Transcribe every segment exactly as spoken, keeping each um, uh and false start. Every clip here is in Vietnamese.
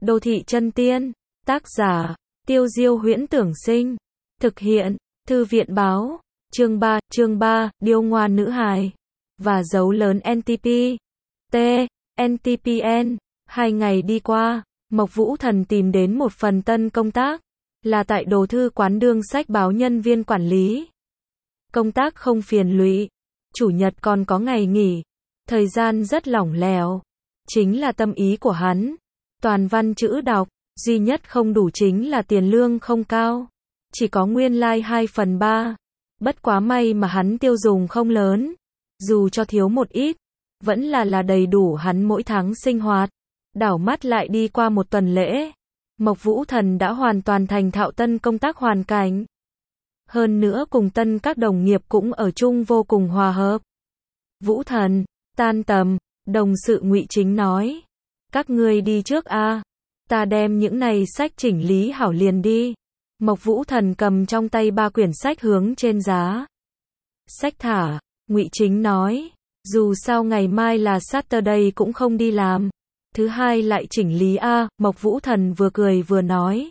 Đô thị chân tiên. Tác giả, Tiêu Diêu Huyễn Tưởng Sinh. Thực hiện, Thư viện Báo. Chương ba, chương ba, Điêu ngoan nữ hài. Và dấu lớn en tê pê. T, en tê pê en. Hai ngày đi qua, Mộc Vũ Thần tìm đến một phần tân công tác, là tại đồ thư quán đương sách báo nhân viên quản lý. Công tác không phiền lụy, chủ nhật còn có ngày nghỉ, thời gian rất lỏng lẻo. Chính là tâm ý của hắn. Toàn văn chữ đọc, duy nhất không đủ chính là tiền lương không cao. Chỉ có nguyên lai like hai phần ba. Bất quá may mà hắn tiêu dùng không lớn. Dù cho thiếu một ít, vẫn là là đầy đủ hắn mỗi tháng sinh hoạt. Đảo mắt lại đi qua một tuần lễ. Mộc Vũ Thần đã hoàn toàn thành thạo tân công tác hoàn cảnh. Hơn nữa cùng tân các đồng nghiệp cũng ở chung vô cùng hòa hợp. Vũ Thần, tan tầm, đồng sự Ngụy Chính nói. Các ngươi đi trước a, ta đem những này sách chỉnh lý hảo liền đi. Mộc Vũ Thần cầm trong tay ba quyển sách hướng trên giá. Sách thả, Ngụy Chính nói. Dù sao ngày mai là Saturday cũng không đi làm. Thứ hai lại chỉnh lý a, Mộc Vũ Thần vừa cười vừa nói.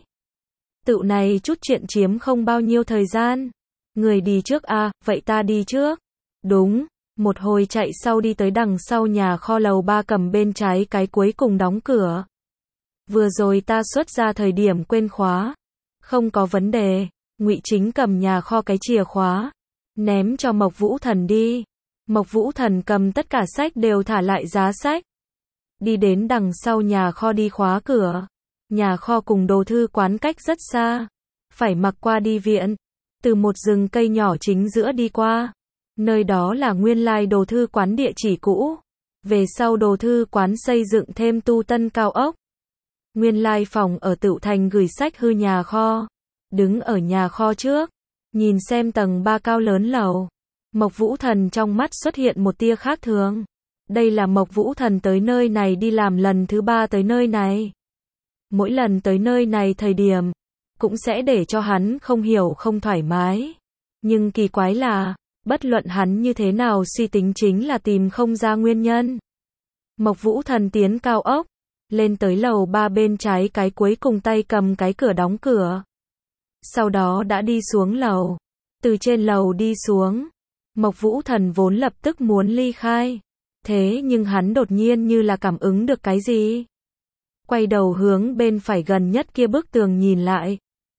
Tự này chút chuyện chiếm không bao nhiêu thời gian. Người đi trước a, vậy ta đi trước. Đúng, một hồi chạy sau đi tới đằng sau nhà kho lầu ba cầm bên trái cái cuối cùng đóng cửa. Vừa rồi ta xuất ra thời điểm quên khóa. Không có vấn đề, Ngụy Chính cầm nhà kho cái chìa khóa, ném cho Mộc Vũ Thần đi. Mộc Vũ Thần cầm tất cả sách đều thả lại giá sách. Đi đến đằng sau nhà kho đi khóa cửa. Nhà kho cùng đồ thư quán cách rất xa. Phải mặc qua đi viện. Từ một rừng cây nhỏ chính giữa đi qua. Nơi đó là nguyên lai đồ thư quán địa chỉ cũ. Về sau đồ thư quán xây dựng thêm tu tân cao ốc. Nguyên lai phòng ở Tựu Thành gửi sách hư nhà kho. Đứng ở nhà kho trước. Nhìn xem tầng ba cao lớn lầu. Mộc Vũ Thần trong mắt xuất hiện một tia khác thường. Đây là Mộc Vũ Thần tới nơi này đi làm lần thứ ba tới nơi này. Mỗi lần tới nơi này thời điểm, cũng sẽ để cho hắn không hiểu không thoải mái. Nhưng kỳ quái là, bất luận hắn như thế nào suy tính chính là tìm không ra nguyên nhân. Mộc Vũ Thần tiến cao ốc, lên tới lầu ba bên trái cái cuối cùng tay cầm cái cửa đóng cửa. Sau đó đã đi xuống lầu. Từ trên lầu đi xuống, Mộc Vũ Thần vốn lập tức muốn ly khai. Thế nhưng hắn đột nhiên như là cảm ứng được cái gì. Quay đầu hướng bên phải gần nhất kia bức tường nhìn lại.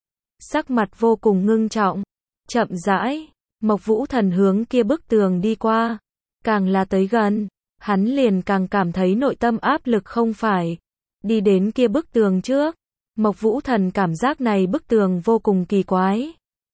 Sắc mặt vô cùng ngưng trọng. Chậm rãi, Mộc Vũ Thần hướng kia bức tường đi qua. Càng là tới gần, hắn liền càng cảm thấy nội tâm áp lực không phải. Đi đến kia bức tường trước, Mộc Vũ Thần cảm giác này bức tường vô cùng kỳ quái.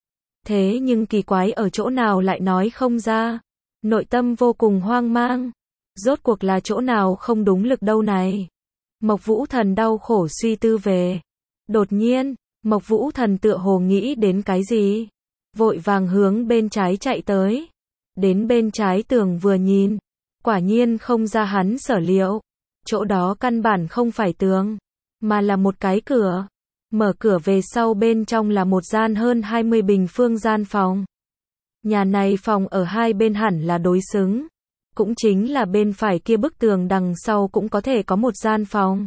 Thế nhưng kỳ quái ở chỗ nào lại nói không ra. Nội tâm vô cùng hoang mang. Rốt cuộc là chỗ nào không đúng lực đâu này. Mộc Vũ Thần đau khổ suy tư về. Đột nhiên, Mộc Vũ Thần tựa hồ nghĩ đến cái gì. Vội vàng hướng bên trái chạy tới. Đến bên trái tường vừa nhìn. Quả nhiên không ra hắn sở liệu. Chỗ đó căn bản không phải tường, mà là một cái cửa. Mở cửa về sau bên trong là một gian hơn hai mươi bình phương gian phòng. Nhà này phòng ở hai bên hẳn là đối xứng. Cũng chính là bên phải kia bức tường đằng sau cũng có thể có một gian phòng.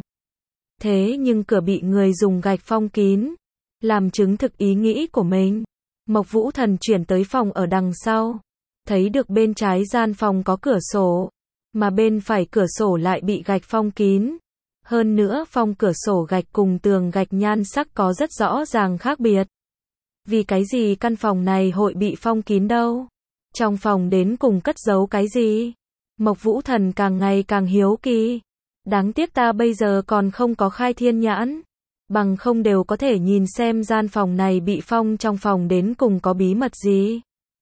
Thế nhưng cửa bị người dùng gạch phong kín. Làm chứng thực ý nghĩ của mình. Mộc Vũ Thần chuyển tới phòng ở đằng sau. Thấy được bên trái gian phòng có cửa sổ. Mà bên phải cửa sổ lại bị gạch phong kín. Hơn nữa phong cửa sổ gạch cùng tường gạch nhan sắc có rất rõ ràng khác biệt. Vì cái gì căn phòng này hội bị phong kín đâu? Trong phòng đến cùng cất giấu cái gì? Mộc Vũ Thần càng ngày càng hiếu kỳ. Đáng tiếc ta bây giờ còn không có khai thiên nhãn. Bằng không đều có thể nhìn xem gian phòng này bị phong trong phòng đến cùng có bí mật gì.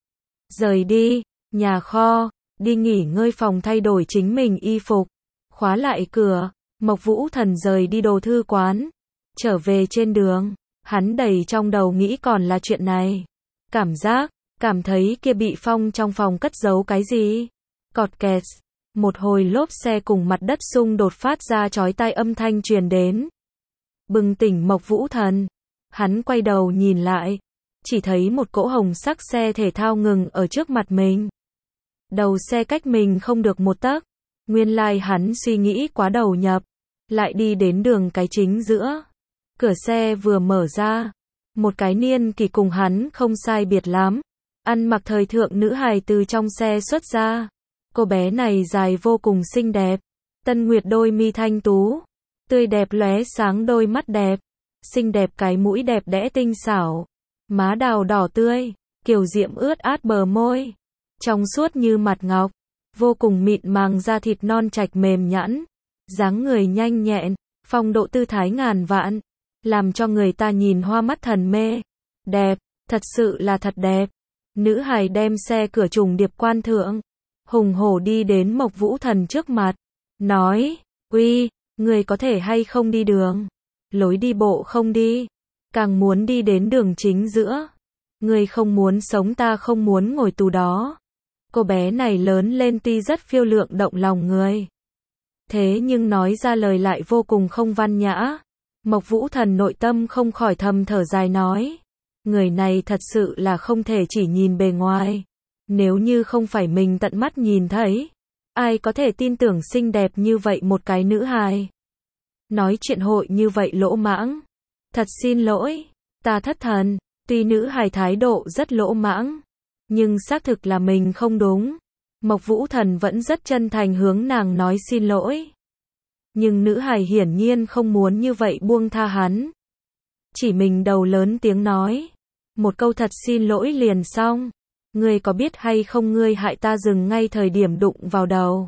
Rời đi, nhà kho, đi nghỉ ngơi phòng thay đổi chính mình y phục. Khóa lại cửa, Mộc Vũ Thần rời đi đồ thư quán. Trở về trên đường, hắn đầy trong đầu nghĩ còn là chuyện này. Cảm giác, cảm thấy kia bị phong trong phòng cất giấu cái gì. Cọt kẹt, một hồi lốp xe cùng mặt đất xung đột phát ra chói tai âm thanh truyền đến. Bừng tỉnh Mộc Vũ Thần, hắn quay đầu nhìn lại, chỉ thấy một cỗ hồng sắc xe thể thao ngừng ở trước mặt mình. Đầu xe cách mình không được một tấc. Nguyên lai hắn suy nghĩ quá đầu nhập, lại đi đến đường cái chính giữa. Cửa xe vừa mở ra, một cái niên kỳ cùng hắn không sai biệt lắm, ăn mặc thời thượng nữ hài từ trong xe xuất ra. Cô bé này dài vô cùng xinh đẹp, tân nguyệt đôi mi thanh tú, tươi đẹp lóe sáng đôi mắt đẹp, xinh đẹp cái mũi đẹp đẽ tinh xảo, má đào đỏ tươi, kiều diễm ướt át bờ môi, trong suốt như mặt ngọc, vô cùng mịn màng da thịt non trạch mềm nhẵn, dáng người nhanh nhẹn, phong độ tư thái ngàn vạn, làm cho người ta nhìn hoa mắt thần mê. Đẹp, thật sự là thật đẹp. Nữ hài đem xe cửa trùng điệp quan thượng, hùng hổ đi đến Mộc Vũ Thần trước mặt, nói, uy, người có thể hay không đi đường, lối đi bộ không đi, càng muốn đi đến đường chính giữa, người không muốn sống ta không muốn ngồi tù đó. Cô bé này lớn lên tuy rất phiêu lượng động lòng người, thế nhưng nói ra lời lại vô cùng không văn nhã. Mộc Vũ Thần nội tâm không khỏi thầm thở dài nói, người này thật sự là không thể chỉ nhìn bề ngoài, nếu như không phải mình tận mắt nhìn thấy, ai có thể tin tưởng xinh đẹp như vậy một cái nữ hài. Nói chuyện hội như vậy lỗ mãng, thật xin lỗi, ta thất thần. Tuy nữ hài thái độ rất lỗ mãng, nhưng xác thực là mình không đúng. Mộc Vũ Thần vẫn rất chân thành hướng nàng nói xin lỗi. Nhưng nữ hài hiển nhiên không muốn như vậy buông tha hắn. Chỉ mình đầu lớn tiếng nói, một câu thật xin lỗi liền xong. Ngươi có biết hay không ngươi hại ta dừng ngay thời điểm đụng vào đầu.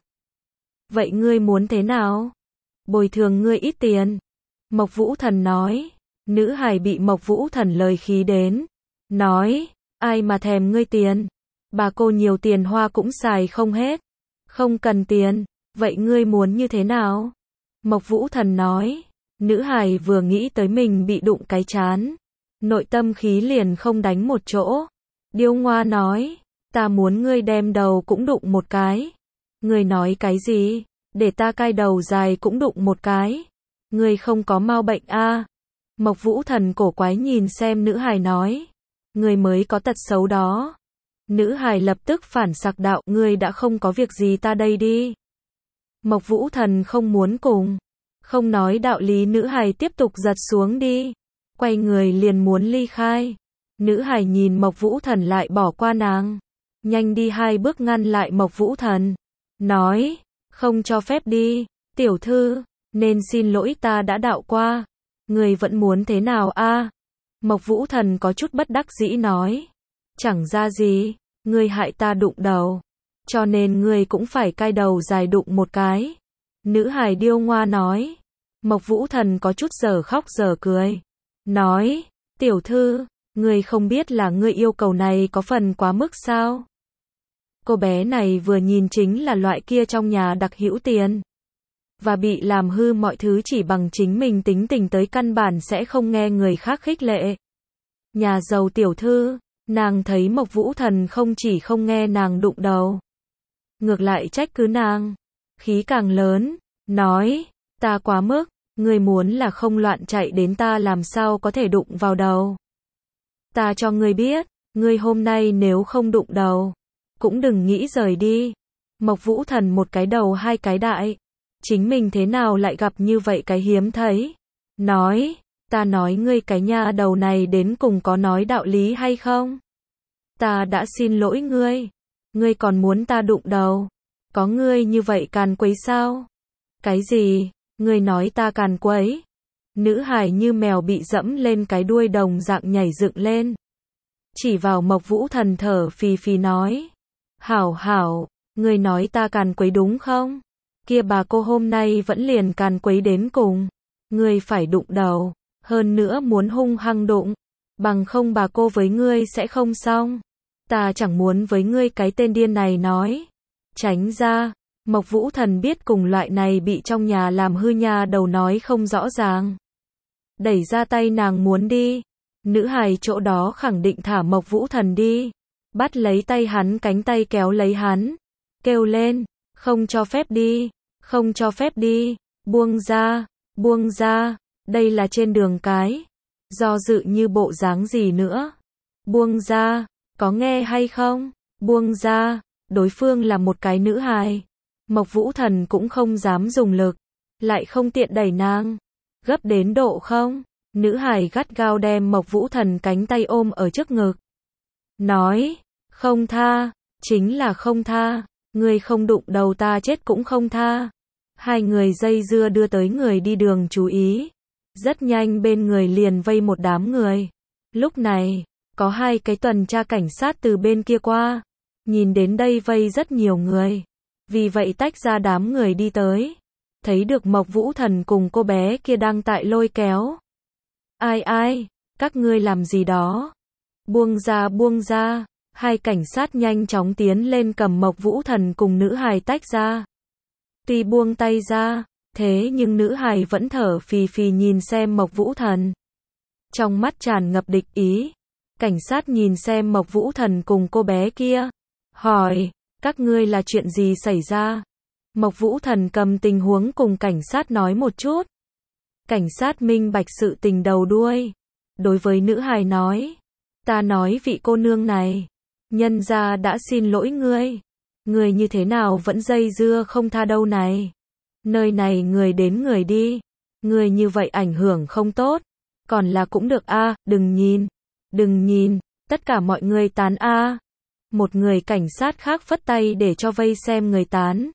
Vậy ngươi muốn thế nào? Bồi thường ngươi ít tiền. Mộc Vũ Thần nói. Nữ hài bị Mộc Vũ Thần lời khí đến. Nói, ai mà thèm ngươi tiền. Bà cô nhiều tiền hoa cũng xài không hết. Không cần tiền, vậy ngươi muốn như thế nào? Mộc Vũ Thần nói. Nữ hài vừa nghĩ tới mình bị đụng cái chán, nội tâm khí liền không đánh một chỗ. Điêu Ngoa nói, ta muốn ngươi đem đầu cũng đụng một cái. Ngươi nói cái gì? Để ta cai đầu dài cũng đụng một cái. Ngươi không có mau bệnh a? À? Mộc Vũ Thần cổ quái nhìn xem nữ hài nói, ngươi mới có tật xấu đó. Nữ hài lập tức phản sặc đạo, ngươi đã không có việc gì ta đây đi. Mộc Vũ Thần không muốn cùng, không nói đạo lý, nữ hài tiếp tục giật xuống đi, quay người liền muốn ly khai. Nữ hài nhìn Mộc Vũ Thần lại bỏ qua nàng, nhanh đi hai bước ngăn lại Mộc Vũ Thần, nói, không cho phép đi, tiểu thư, nên xin lỗi ta đã đạo qua, người vẫn muốn thế nào a? À? Mộc Vũ Thần có chút bất đắc dĩ nói, chẳng ra gì, ngươi hại ta đụng đầu, cho nên ngươi cũng phải cai đầu dài đụng một cái. Nữ hài Điêu Ngoa nói. Mộc Vũ Thần có chút giờ khóc giờ cười, nói, tiểu thư, ngươi không biết là ngươi yêu cầu này có phần quá mức sao? Cô bé này vừa nhìn chính là loại kia trong nhà đặc hữu tiền, và bị làm hư mọi thứ chỉ bằng chính mình tính tình tới căn bản sẽ không nghe người khác khích lệ. Nhà giàu tiểu thư, nàng thấy Mộc Vũ Thần không chỉ không nghe nàng đụng đầu, ngược lại trách cứ nàng, khí càng lớn, nói, ta quá mức, ngươi muốn là không loạn chạy đến ta làm sao có thể đụng vào đầu. Ta cho ngươi biết, ngươi hôm nay nếu không đụng đầu, cũng đừng nghĩ rời đi. Mộc Vũ Thần một cái đầu hai cái đại, chính mình thế nào lại gặp như vậy cái hiếm thấy. Nói, ta nói ngươi cái nha đầu này đến cùng có nói đạo lý hay không? Ta đã xin lỗi ngươi, ngươi còn muốn ta đụng đầu, có ngươi như vậy càn quấy sao? Cái gì? Ngươi nói ta càn quấy? Nữ hài như mèo bị dẫm lên cái đuôi đồng dạng nhảy dựng lên, chỉ vào Mộc Vũ Thần thở phì phì nói, hảo hảo, ngươi nói ta càn quấy đúng không? Kia bà cô hôm nay vẫn liền càn quấy đến cùng, ngươi phải đụng đầu, hơn nữa muốn hung hăng đụng, bằng không bà cô với ngươi sẽ không xong. Ta chẳng muốn với ngươi cái tên điên này nói, tránh ra. Mộc Vũ Thần biết cùng loại này bị trong nhà làm hư nha đầu nói không rõ ràng, đẩy ra tay nàng muốn đi. Nữ hài chỗ đó khẳng định thả Mộc Vũ Thần đi, bắt lấy tay hắn cánh tay kéo lấy hắn, kêu lên, không cho phép đi, không cho phép đi, buông ra, buông ra, đây là trên đường cái, do dự như bộ dáng gì nữa, buông ra, có nghe hay không, buông ra, đối phương là một cái nữ hài. Mộc Vũ Thần cũng không dám dùng lực, lại không tiện đẩy nàng. Gấp đến độ không? Nữ hài gắt gao đem Mộc Vũ Thần cánh tay ôm ở trước ngực. Nói, không tha, chính là không tha, ngươi không đụng đầu ta chết cũng không tha. Hai người dây dưa đưa tới người đi đường chú ý. Rất nhanh bên người liền vây một đám người. Lúc này, có hai cái tuần tra cảnh sát từ bên kia qua. Nhìn đến đây vây rất nhiều người. Vì vậy tách ra đám người đi tới. Thấy được Mộc Vũ Thần cùng cô bé kia đang tại lôi kéo. Ai ai, các ngươi làm gì đó? Buông ra buông ra. Hai cảnh sát nhanh chóng tiến lên cầm Mộc Vũ Thần cùng nữ hài tách ra. Tuy buông tay ra, thế nhưng nữ hài vẫn thở phì phì nhìn xem Mộc Vũ Thần. Trong mắt tràn ngập địch ý. Cảnh sát nhìn xem Mộc Vũ Thần cùng cô bé kia. Hỏi, các ngươi là chuyện gì xảy ra? Mộc Vũ Thần cầm tình huống cùng cảnh sát nói một chút. Cảnh sát minh bạch sự tình đầu đuôi. Đối với nữ hài nói. Ta nói vị cô nương này. Nhân gia đã xin lỗi ngươi. Người như thế nào vẫn dây dưa không tha đâu này. Nơi này người đến người đi. Người như vậy ảnh hưởng không tốt. Còn là cũng được a, à, đừng nhìn. Đừng nhìn, tất cả mọi người tán a. À. Một người cảnh sát khác phất tay để cho vây xem người tán.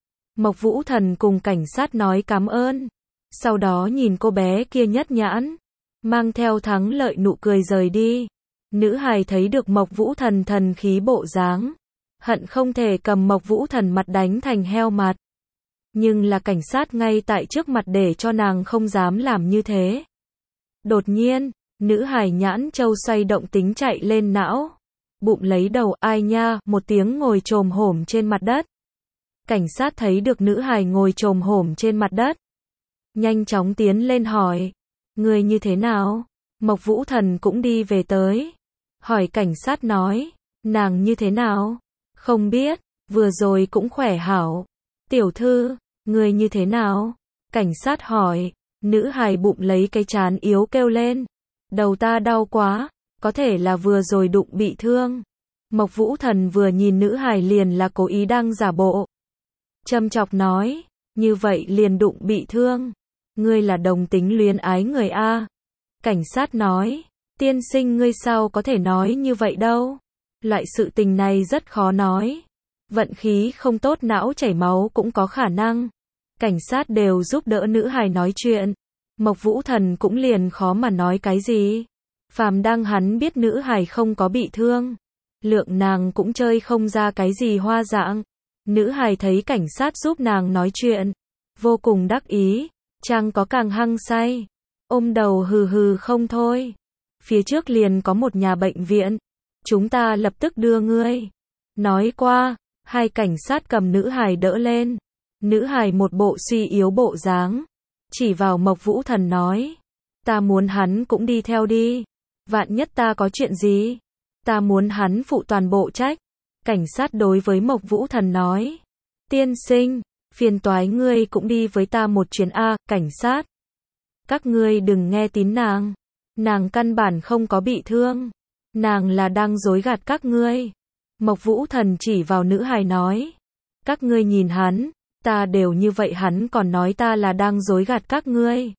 Mộc Vũ Thần cùng cảnh sát nói cảm ơn. Sau đó nhìn cô bé kia nhất nhãn. Mang theo thắng lợi nụ cười rời đi. Nữ hài thấy được Mộc Vũ Thần thần khí bộ dáng. Hận không thể cầm Mộc Vũ Thần mặt đánh thành heo mặt. Nhưng là cảnh sát ngay tại trước mặt để cho nàng không dám làm như thế. Đột nhiên, nữ hài nhãn châu xoay động tính chạy lên não. Bụng lấy đầu ai nha, một tiếng ngồi chồm hổm trên mặt đất. Cảnh sát thấy được nữ hài ngồi chồm hổm trên mặt đất. Nhanh chóng tiến lên hỏi. Người như thế nào? Mộc Vũ Thần cũng đi về tới. Hỏi cảnh sát nói. Nàng như thế nào? Không biết, vừa rồi cũng khỏe hảo. Tiểu thư, người như thế nào? Cảnh sát hỏi. Nữ hài bụng lấy cái trán yếu kêu lên. Đầu ta đau quá, có thể là vừa rồi đụng bị thương. Mộc Vũ Thần vừa nhìn nữ hài liền là cố ý đang giả bộ. Châm chọc nói, như vậy liền đụng bị thương. Ngươi là đồng tính luyến ái người a. Cảnh sát nói, tiên sinh ngươi sao có thể nói như vậy đâu. Loại sự tình này rất khó nói. Vận khí không tốt não chảy máu cũng có khả năng. Cảnh sát đều giúp đỡ nữ hài nói chuyện. Mộc Vũ Thần cũng liền khó mà nói cái gì. Phàm đang hắn biết nữ hài không có bị thương. Lượng nàng cũng chơi không ra cái gì hoa dạng. Nữ hài thấy cảnh sát giúp nàng nói chuyện. Vô cùng đắc ý. Chàng có càng hăng say. Ôm đầu hừ hừ không thôi. Phía trước liền có một nhà bệnh viện. Chúng ta lập tức đưa ngươi. Nói qua, hai cảnh sát cầm nữ hài đỡ lên. Nữ hài một bộ suy yếu bộ dáng. Chỉ vào Mộc Vũ Thần nói. Ta muốn hắn cũng đi theo đi. Vạn nhất ta có chuyện gì. Ta muốn hắn phụ toàn bộ trách. Cảnh sát đối với Mộc Vũ Thần nói. Tiên sinh, phiền toái ngươi cũng đi với ta một chuyến a. Cảnh sát. Các ngươi đừng nghe tín nàng. Nàng căn bản không có bị thương. Nàng là đang dối gạt các ngươi. Mộc Vũ Thần chỉ vào nữ hài nói. Các ngươi nhìn hắn. Ta đều như vậy hắn còn nói ta là đang dối gạt các ngươi.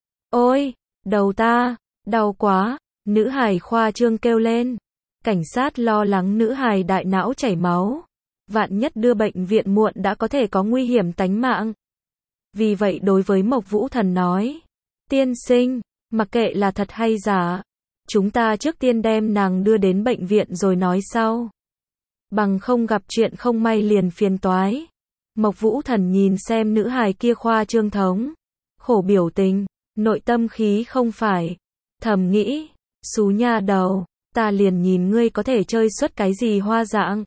Ôi, đầu ta, đau quá. Nữ hài khoa trương kêu lên. Cảnh sát lo lắng nữ hài đại não chảy máu. Vạn nhất đưa bệnh viện muộn đã có thể có nguy hiểm tánh mạng. Vì vậy đối với Mộc Vũ Thần nói. Tiên sinh, mặc kệ là thật hay giả. Chúng ta trước tiên đem nàng đưa đến bệnh viện rồi nói sau. Bằng không gặp chuyện không may liền phiền toái. Mộc Vũ Thần nhìn xem nữ hài kia khoa trương thống. Khổ biểu tình, nội tâm khí không phải. Thầm nghĩ, xú nha đầu, ta liền nhìn ngươi có thể chơi xuất cái gì hoa dạng.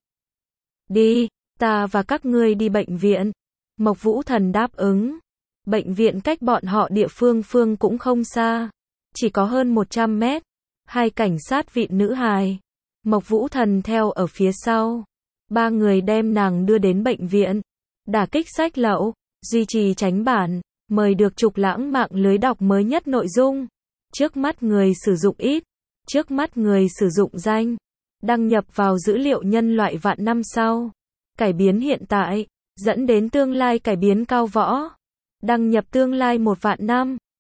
Đi, ta và các ngươi đi bệnh viện. Mộc Vũ Thần đáp ứng. Bệnh viện cách bọn họ địa phương phương cũng không xa. Chỉ có hơn một trăm mét. Hai cảnh sát vịn nữ hài. Mộc Vũ Thần theo ở phía sau. Ba người đem nàng đưa đến bệnh viện. Đả kích sách lậu, duy trì tránh bản, mời được trục lãng mạng lưới đọc mới nhất nội dung. Trước mắt người sử dụng ít, trước mắt người sử dụng danh, đăng nhập vào dữ liệu nhân loại vạn năm sau, cải biến hiện tại, dẫn đến tương lai cải biến cao võ. Đăng nhập tương lai một vạn năm.